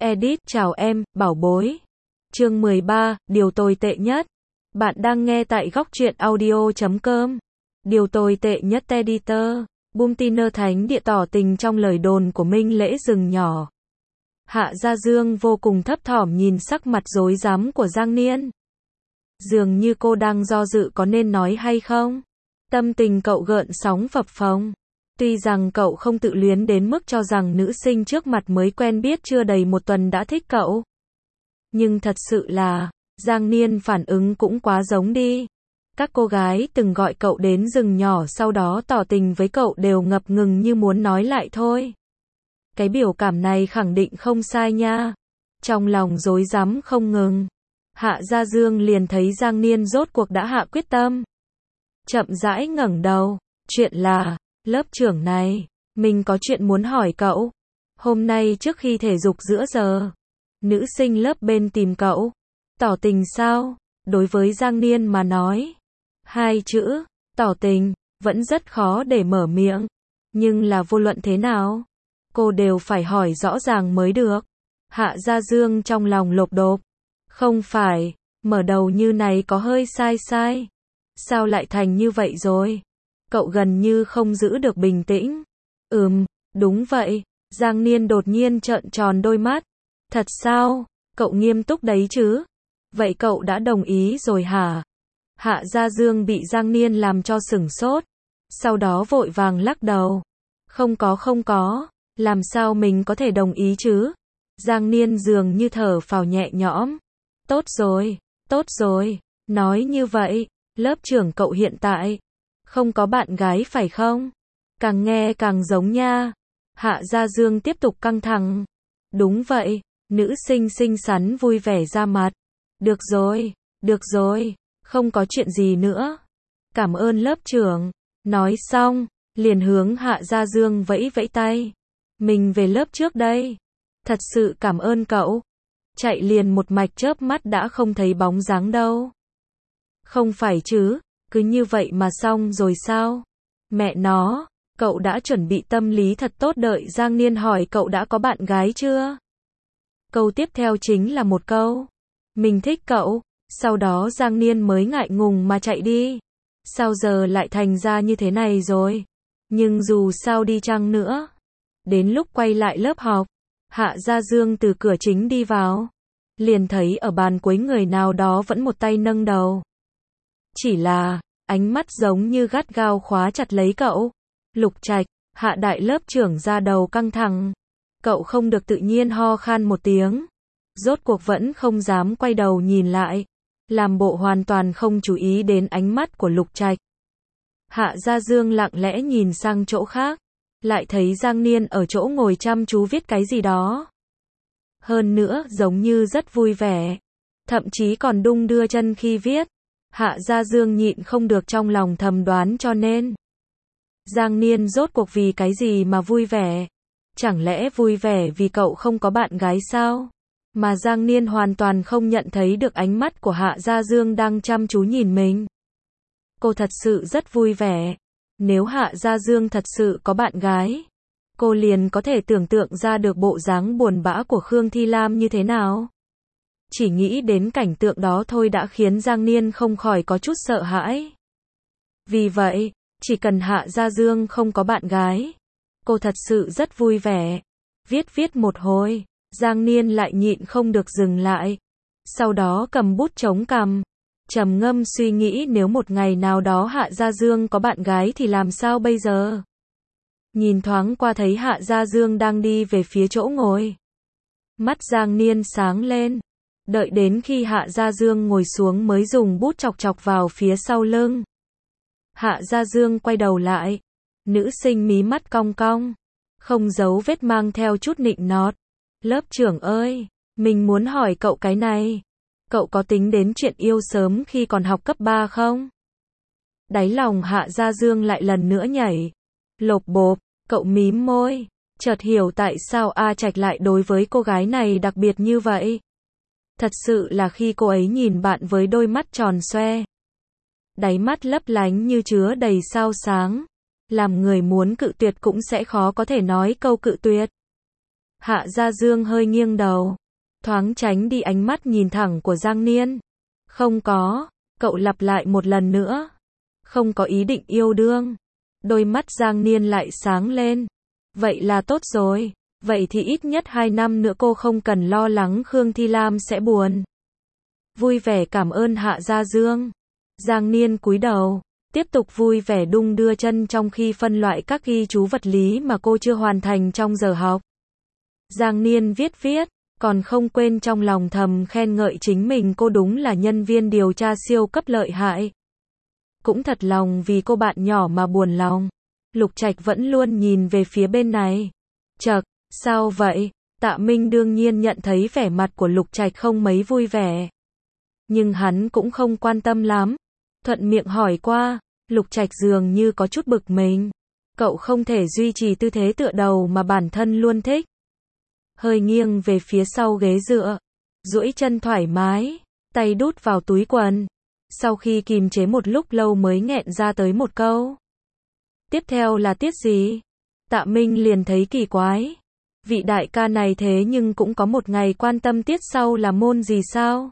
Edit, chào em, bảo bối. Chương 13, điều tồi tệ nhất. Bạn đang nghe tại góc truyện audio.com. Điều tồi tệ nhất editor. Boomtiner thánh địa tỏ tình trong lời đồn của Minh Lễ rừng nhỏ. Hạ Gia Dương vô cùng thấp thỏm nhìn sắc mặt rối rắm của Giang Niên. Dường như cô đang do dự có nên nói hay không. Tâm tình cậu gợn sóng phập phồng. Tuy rằng cậu không tự luyến đến mức cho rằng nữ sinh trước mặt mới quen biết chưa đầy một tuần đã thích cậu. Nhưng thật sự là, Giang Niên phản ứng cũng quá giống đi. Các cô gái từng gọi cậu đến rừng nhỏ sau đó tỏ tình với cậu đều ngập ngừng như muốn nói lại thôi. Cái biểu cảm này khẳng định không sai nha. Trong lòng rối rắm không ngừng. Hạ Gia Dương liền thấy Giang Niên rốt cuộc đã hạ quyết tâm. Chậm rãi ngẩng đầu. Chuyện là, lớp trưởng này, mình có chuyện muốn hỏi cậu. Hôm nay trước khi thể dục giữa giờ, nữ sinh lớp bên tìm cậu. Tỏ tình sao? Đối với Giang Niên mà nói, hai chữ, tỏ tình, vẫn rất khó để mở miệng. Nhưng là vô luận thế nào, cô đều phải hỏi rõ ràng mới được. Hạ Gia Dương trong lòng lột đột. Không phải, mở đầu như này có hơi sai. Sao lại thành như vậy rồi? Cậu gần như không giữ được bình tĩnh. Đúng vậy. Giang Niên đột nhiên trợn tròn đôi mắt. Thật sao? Cậu nghiêm túc đấy chứ? Vậy cậu đã đồng ý rồi hả? Hạ Gia Dương bị Giang Niên làm cho sửng sốt. Sau đó vội vàng lắc đầu. Không có. Làm sao mình có thể đồng ý chứ? Giang Niên dường như thở phào nhẹ nhõm. Tốt rồi. Nói như vậy, lớp trưởng cậu hiện tại không có bạn gái phải không? Càng nghe càng giống nha. Hạ Gia Dương tiếp tục căng thẳng. Đúng vậy, nữ sinh xinh xắn vui vẻ ra mặt. Được rồi, không có chuyện gì nữa. Cảm ơn lớp trưởng. Nói xong, liền hướng Hạ Gia Dương vẫy vẫy tay. Mình về lớp trước đây. Thật sự cảm ơn cậu. Chạy liền một mạch chớp mắt đã không thấy bóng dáng đâu. Không phải chứ, cứ như vậy mà xong rồi sao? Mẹ nó, cậu đã chuẩn bị tâm lý thật tốt đợi Giang Niên hỏi cậu đã có bạn gái chưa? Câu tiếp theo chính là một câu. Mình thích cậu, sau đó Giang Niên mới ngại ngùng mà chạy đi. Sao giờ lại thành ra như thế này rồi? Nhưng dù sao đi chăng nữa. Đến lúc quay lại lớp học, Hạ Gia Dương từ cửa chính đi vào. Liền thấy ở bàn cuối người nào đó vẫn một tay nâng đầu. Chỉ là, ánh mắt giống như gắt gao khóa chặt lấy cậu. Lục Trạch, Hạ đại lớp trưởng ra đầu căng thẳng. Cậu không được tự nhiên ho khan một tiếng. Rốt cuộc vẫn không dám quay đầu nhìn lại. Làm bộ hoàn toàn không chú ý đến ánh mắt của Lục Trạch. Hạ Gia Dương lặng lẽ nhìn sang chỗ khác. Lại thấy Giang Niên ở chỗ ngồi chăm chú viết cái gì đó. Hơn nữa giống như rất vui vẻ. Thậm chí còn đung đưa chân khi viết. Hạ Gia Dương nhịn không được trong lòng thầm đoán cho nên. Giang Niên rốt cuộc vì cái gì mà vui vẻ? Chẳng lẽ vui vẻ vì cậu không có bạn gái sao? Mà Giang Niên hoàn toàn không nhận thấy được ánh mắt của Hạ Gia Dương đang chăm chú nhìn mình. Cô thật sự rất vui vẻ. Nếu Hạ Gia Dương thật sự có bạn gái, cô liền có thể tưởng tượng ra được bộ dáng buồn bã của Khương Thi Lam như thế nào. Chỉ nghĩ đến cảnh tượng đó thôi đã khiến Giang Niên không khỏi có chút sợ hãi. Vì vậy, chỉ cần Hạ Gia Dương không có bạn gái, cô thật sự rất vui vẻ. Viết một hồi, Giang Niên lại nhịn không được dừng lại. Sau đó cầm bút chống cằm, trầm ngâm suy nghĩ nếu một ngày nào đó Hạ Gia Dương có bạn gái thì làm sao bây giờ. Nhìn thoáng qua thấy Hạ Gia Dương đang đi về phía chỗ ngồi. Mắt Giang Niên sáng lên. Đợi đến khi Hạ Gia Dương ngồi xuống mới dùng bút chọc chọc vào phía sau lưng. Hạ Gia Dương quay đầu lại. Nữ sinh mí mắt cong cong. Không giấu vết mang theo chút nịnh nọt. Lớp trưởng ơi, mình muốn hỏi cậu cái này. Cậu có tính đến chuyện yêu sớm khi còn học cấp 3 không? Đáy lòng Hạ Gia Dương lại lần nữa nhảy. Lộp bộp, cậu mím môi. Chợt hiểu tại sao A Trạch lại đối với cô gái này đặc biệt như vậy. Thật sự là khi cô ấy nhìn bạn với đôi mắt tròn xoe. Đáy mắt lấp lánh như chứa đầy sao sáng. Làm người muốn cự tuyệt cũng sẽ khó có thể nói câu cự tuyệt. Hạ Gia Dương hơi nghiêng đầu, thoáng tránh đi ánh mắt nhìn thẳng của Giang Niên. Không có, cậu lặp lại một lần nữa. Không có ý định yêu đương. Đôi mắt Giang Niên lại sáng lên. Vậy là tốt rồi. Vậy thì ít nhất 2 năm nữa cô không cần lo lắng Khương Thi Lam sẽ buồn. Vui vẻ cảm ơn Hạ Gia Dương. Giang Niên cúi đầu, tiếp tục vui vẻ đung đưa chân trong khi phân loại các ghi chú vật lý mà cô chưa hoàn thành trong giờ học. Giang Niên viết, còn không quên trong lòng thầm khen ngợi chính mình, cô đúng là nhân viên điều tra siêu cấp lợi hại. Cũng thật lòng vì cô bạn nhỏ mà buồn lòng. Lục Trạch vẫn luôn nhìn về phía bên này. Chậc, sao vậy? Tạ Minh đương nhiên nhận thấy vẻ mặt của Lục Trạch không mấy vui vẻ. Nhưng hắn cũng không quan tâm lắm. Thuận miệng hỏi qua, Lục Trạch dường như có chút bực mình. Cậu không thể duy trì tư thế tựa đầu mà bản thân luôn thích. Hơi nghiêng về phía sau ghế dựa, duỗi chân thoải mái, tay đút vào túi quần. Sau khi kìm chế một lúc lâu mới nghẹn ra tới một câu. Tiếp theo là tiết gì? Tạ Minh liền thấy kỳ quái. Vị đại ca này thế nhưng cũng có một ngày quan tâm tiết sau là môn gì sao?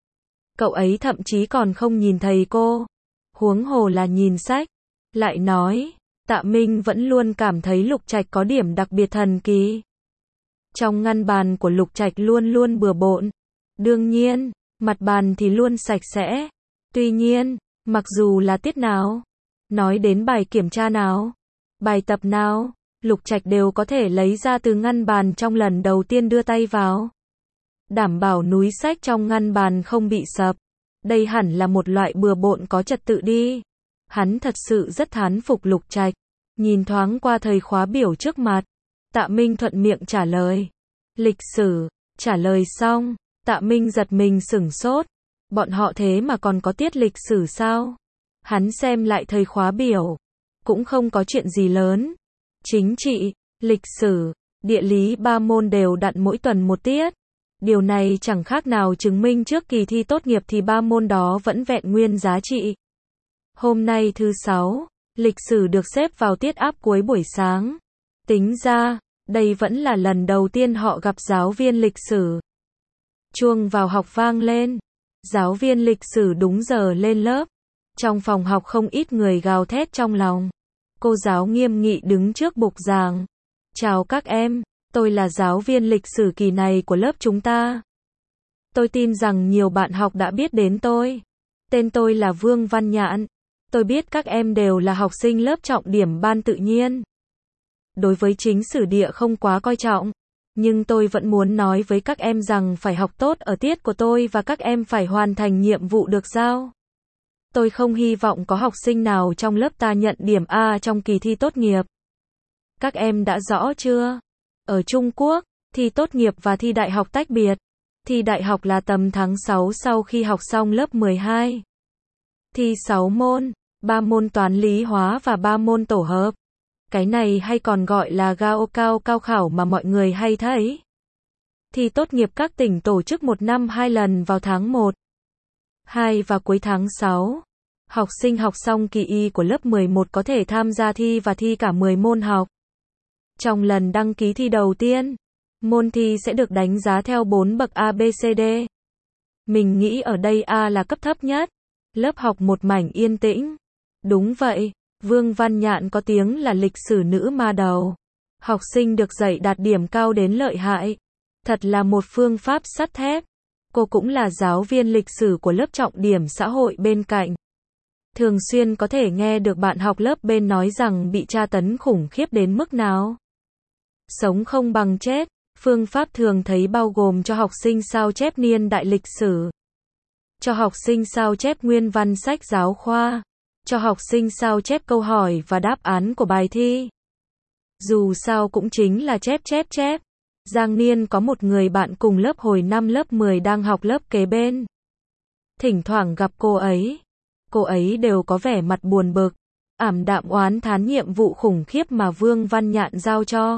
Cậu ấy thậm chí còn không nhìn thầy cô. Huống hồ là nhìn sách. Lại nói, Tạ Minh vẫn luôn cảm thấy Lục Trạch có điểm đặc biệt thần kỳ. Trong ngăn bàn của Lục Trạch luôn luôn bừa bộn. Đương nhiên, mặt bàn thì luôn sạch sẽ. Tuy nhiên, mặc dù là tiết nào, nói đến bài kiểm tra nào, bài tập nào, Lục Trạch đều có thể lấy ra từ ngăn bàn trong lần đầu tiên đưa tay vào. Đảm bảo núi sách trong ngăn bàn không bị sập. Đây hẳn là một loại bừa bộn có trật tự đi. Hắn thật sự rất thán phục Lục Trạch. Nhìn thoáng qua thời khóa biểu trước mặt, Tạ Minh thuận miệng trả lời. Lịch sử. Trả lời xong, Tạ Minh giật mình sửng sốt. Bọn họ thế mà còn có tiết lịch sử sao? Hắn xem lại thời khóa biểu. Cũng không có chuyện gì lớn. Chính trị, lịch sử, địa lý 3 môn đều đặn mỗi tuần một tiết. Điều này chẳng khác nào chứng minh trước kỳ thi tốt nghiệp thì 3 môn đó vẫn vẹn nguyên giá trị. Hôm nay thứ 6, lịch sử được xếp vào tiết áp cuối buổi sáng. Tính ra, đây vẫn là lần đầu tiên họ gặp giáo viên lịch sử. Chuông vào học vang lên. Giáo viên lịch sử đúng giờ lên lớp. Trong phòng học không ít người gào thét trong lòng. Cô giáo nghiêm nghị đứng trước bục giảng. Chào các em, tôi là giáo viên lịch sử kỳ này của lớp chúng ta. Tôi tin rằng nhiều bạn học đã biết đến tôi. Tên tôi là Vương Văn Nhạn. Tôi biết các em đều là học sinh lớp trọng điểm ban tự nhiên. Đối với chính sử địa không quá coi trọng. Nhưng tôi vẫn muốn nói với các em rằng phải học tốt ở tiết của tôi và các em phải hoàn thành nhiệm vụ được giao. Tôi không hy vọng có học sinh nào trong lớp ta nhận điểm A trong kỳ thi tốt nghiệp. Các em đã rõ chưa? Ở Trung Quốc, thi tốt nghiệp và thi đại học tách biệt. Thi đại học là tầm tháng 6 sau khi học xong lớp 12. Thi 6 môn, 3 môn toán lý hóa và 3 môn tổ hợp. Cái này hay còn gọi là cao khảo mà mọi người hay thấy. Thi tốt nghiệp các tỉnh tổ chức một năm 2 lần vào tháng 1, 2 và cuối tháng 6. Học sinh học xong kỳ Y của lớp 11 có thể tham gia thi và thi cả 10 môn học. Trong lần đăng ký thi đầu tiên, môn thi sẽ được đánh giá theo 4 bậc A, B, C, D. Mình nghĩ ở đây A là cấp thấp nhất. Lớp học một mảnh yên tĩnh. Đúng vậy, Vương Văn Nhạn có tiếng là lịch sử nữ ma đầu. Học sinh được dạy đạt điểm cao đến lợi hại. Thật là một phương pháp sắt thép. Cô cũng là giáo viên lịch sử của lớp trọng điểm xã hội bên cạnh. Thường xuyên có thể nghe được bạn học lớp bên nói rằng bị tra tấn khủng khiếp đến mức nào. Sống không bằng chết. Phương pháp thường thấy bao gồm cho học sinh sao chép niên đại lịch sử. Cho học sinh sao chép nguyên văn sách giáo khoa. Cho học sinh sao chép câu hỏi và đáp án của bài thi. Dù sao cũng chính là chép. Giang Niên có một người bạn cùng lớp hồi năm lớp 10 đang học lớp kế bên. Thỉnh thoảng gặp cô ấy đều có vẻ mặt buồn bực, ảm đạm oán thán nhiệm vụ khủng khiếp mà Vương Văn Nhạn giao cho.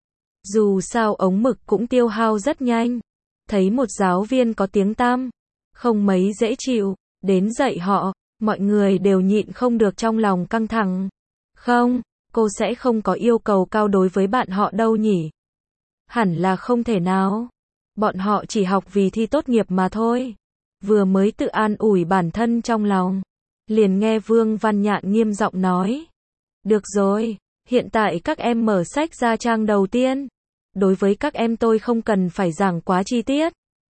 Dù sao ống mực cũng tiêu hao rất nhanh. Thấy một giáo viên có tiếng tăm, không mấy dễ chịu, đến dạy họ, mọi người đều nhịn không được trong lòng căng thẳng. Không, cô sẽ không có yêu cầu cao đối với bạn họ đâu nhỉ. Hẳn là không thể nào. Bọn họ chỉ học vì thi tốt nghiệp mà thôi. Vừa mới tự an ủi bản thân trong lòng, liền nghe Vương Văn Nhạn nghiêm giọng nói. Được rồi, hiện tại các em mở sách ra trang đầu tiên. Đối với các em tôi không cần phải giảng quá chi tiết,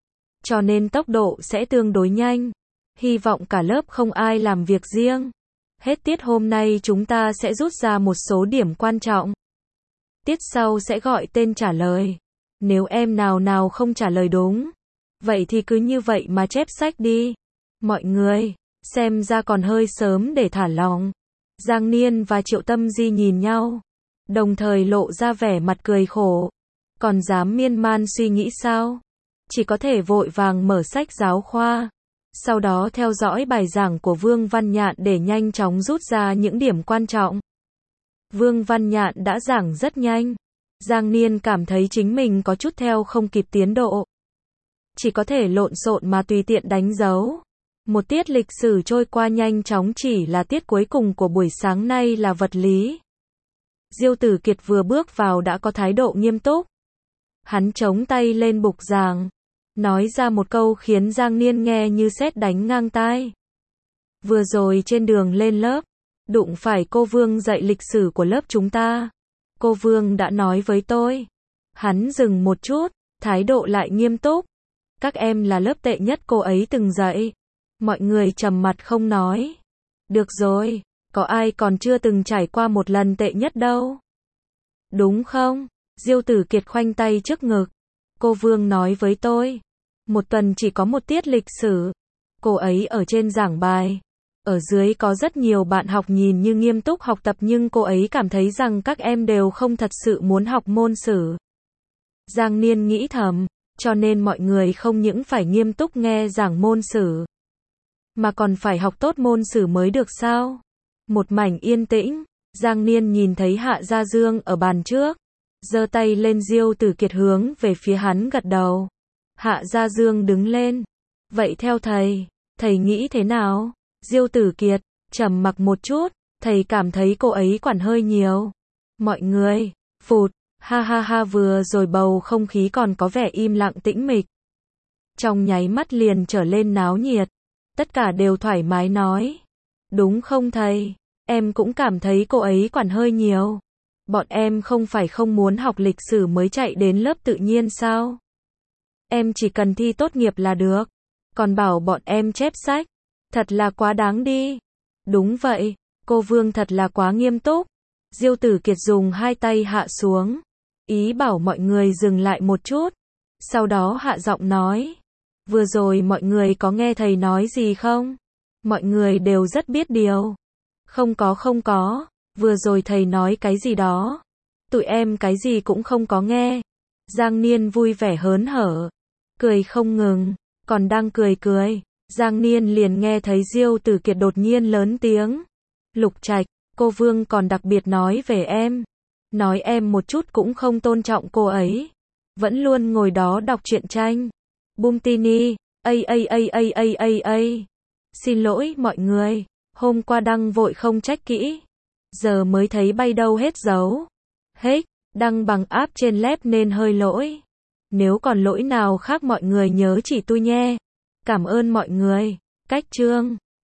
cho nên tốc độ sẽ tương đối nhanh. Hy vọng cả lớp không ai làm việc riêng. Hết tiết hôm nay chúng ta sẽ rút ra một số điểm quan trọng. Tiết sau sẽ gọi tên trả lời. Nếu em nào không trả lời đúng, vậy thì cứ như vậy mà chép sách đi. Mọi người, xem ra còn hơi sớm để thả lỏng. Giang Niên và Triệu Tâm Di nhìn nhau, đồng thời lộ ra vẻ mặt cười khổ. Còn dám miên man suy nghĩ sao? Chỉ có thể vội vàng mở sách giáo khoa, sau đó theo dõi bài giảng của Vương Văn Nhạn để nhanh chóng rút ra những điểm quan trọng. Vương Văn Nhạn đã giảng rất nhanh. Giang Niên cảm thấy chính mình có chút theo không kịp tiến độ. Chỉ có thể lộn xộn mà tùy tiện đánh dấu. Một tiết lịch sử trôi qua nhanh chóng, chỉ là tiết cuối cùng của buổi sáng nay là vật lý. Diêu Tử Kiệt vừa bước vào đã có thái độ nghiêm túc. Hắn chống tay lên bục giảng, nói ra một câu khiến Giang Niên nghe như sét đánh ngang tai. Vừa rồi trên đường lên lớp, đụng phải cô Vương dạy lịch sử của lớp chúng ta. Cô Vương đã nói với tôi. Hắn dừng một chút, thái độ lại nghiêm túc. Các em là lớp tệ nhất cô ấy từng dạy. Mọi người trầm mặt không nói. Được rồi, có ai còn chưa từng trải qua một lần tệ nhất đâu. Đúng không? Diêu Tử Kiệt khoanh tay trước ngực. Cô Vương nói với tôi. Một tuần chỉ có một tiết lịch sử. Cô ấy ở trên giảng bài. Ở dưới có rất nhiều bạn học nhìn như nghiêm túc học tập, nhưng cô ấy cảm thấy rằng các em đều không thật sự muốn học môn sử. Giang Niên nghĩ thầm, cho nên mọi người không những phải nghiêm túc nghe giảng môn sử, mà còn phải học tốt môn sử mới được sao? Một mảnh yên tĩnh, Giang Niên nhìn thấy Hạ Gia Dương ở bàn trước, giơ tay lên. Diêu Tử Kiệt hướng về phía hắn gật đầu. Hạ Gia Dương đứng lên. Vậy theo thầy nghĩ thế nào? Diêu Tử Kiệt trầm mặc một chút, thầy cảm thấy cô ấy quản hơi nhiều. Mọi người, phụt, ha ha ha, vừa rồi bầu không khí còn có vẻ im lặng tĩnh mịch, trong nháy mắt liền trở lên náo nhiệt. Tất cả đều thoải mái nói. Đúng không thầy? Em cũng cảm thấy cô ấy quản hơi nhiều. Bọn em không phải không muốn học lịch sử mới chạy đến lớp tự nhiên sao? Em chỉ cần thi tốt nghiệp là được. Còn bảo bọn em chép sách. Thật là quá đáng đi. Đúng vậy, cô Vương thật là quá nghiêm túc. Diêu Tử Kiệt dùng hai tay hạ xuống, ý bảo mọi người dừng lại một chút. Sau đó hạ giọng nói. Vừa rồi mọi người có nghe thầy nói gì không? Mọi người đều rất biết điều. Không có, vừa rồi thầy nói cái gì đó. Tụi em cái gì cũng không có nghe. Giang Niên vui vẻ hớn hở, cười không ngừng, còn đang cười. Giang Niên liền nghe thấy Diêu Tử Kiệt đột nhiên lớn tiếng. Lục Trạch, cô Vương còn đặc biệt nói về em. Nói em một chút cũng không tôn trọng cô ấy. Vẫn luôn ngồi đó đọc truyện tranh. Bumtini, Xin lỗi mọi người, hôm qua đăng vội không trách kỹ. Giờ mới thấy bay đâu hết dấu. Hết, đăng bằng app trên lab nên hơi lỗi. Nếu còn lỗi nào khác mọi người nhớ chỉ tôi nhé. Cảm ơn mọi người. Cách chương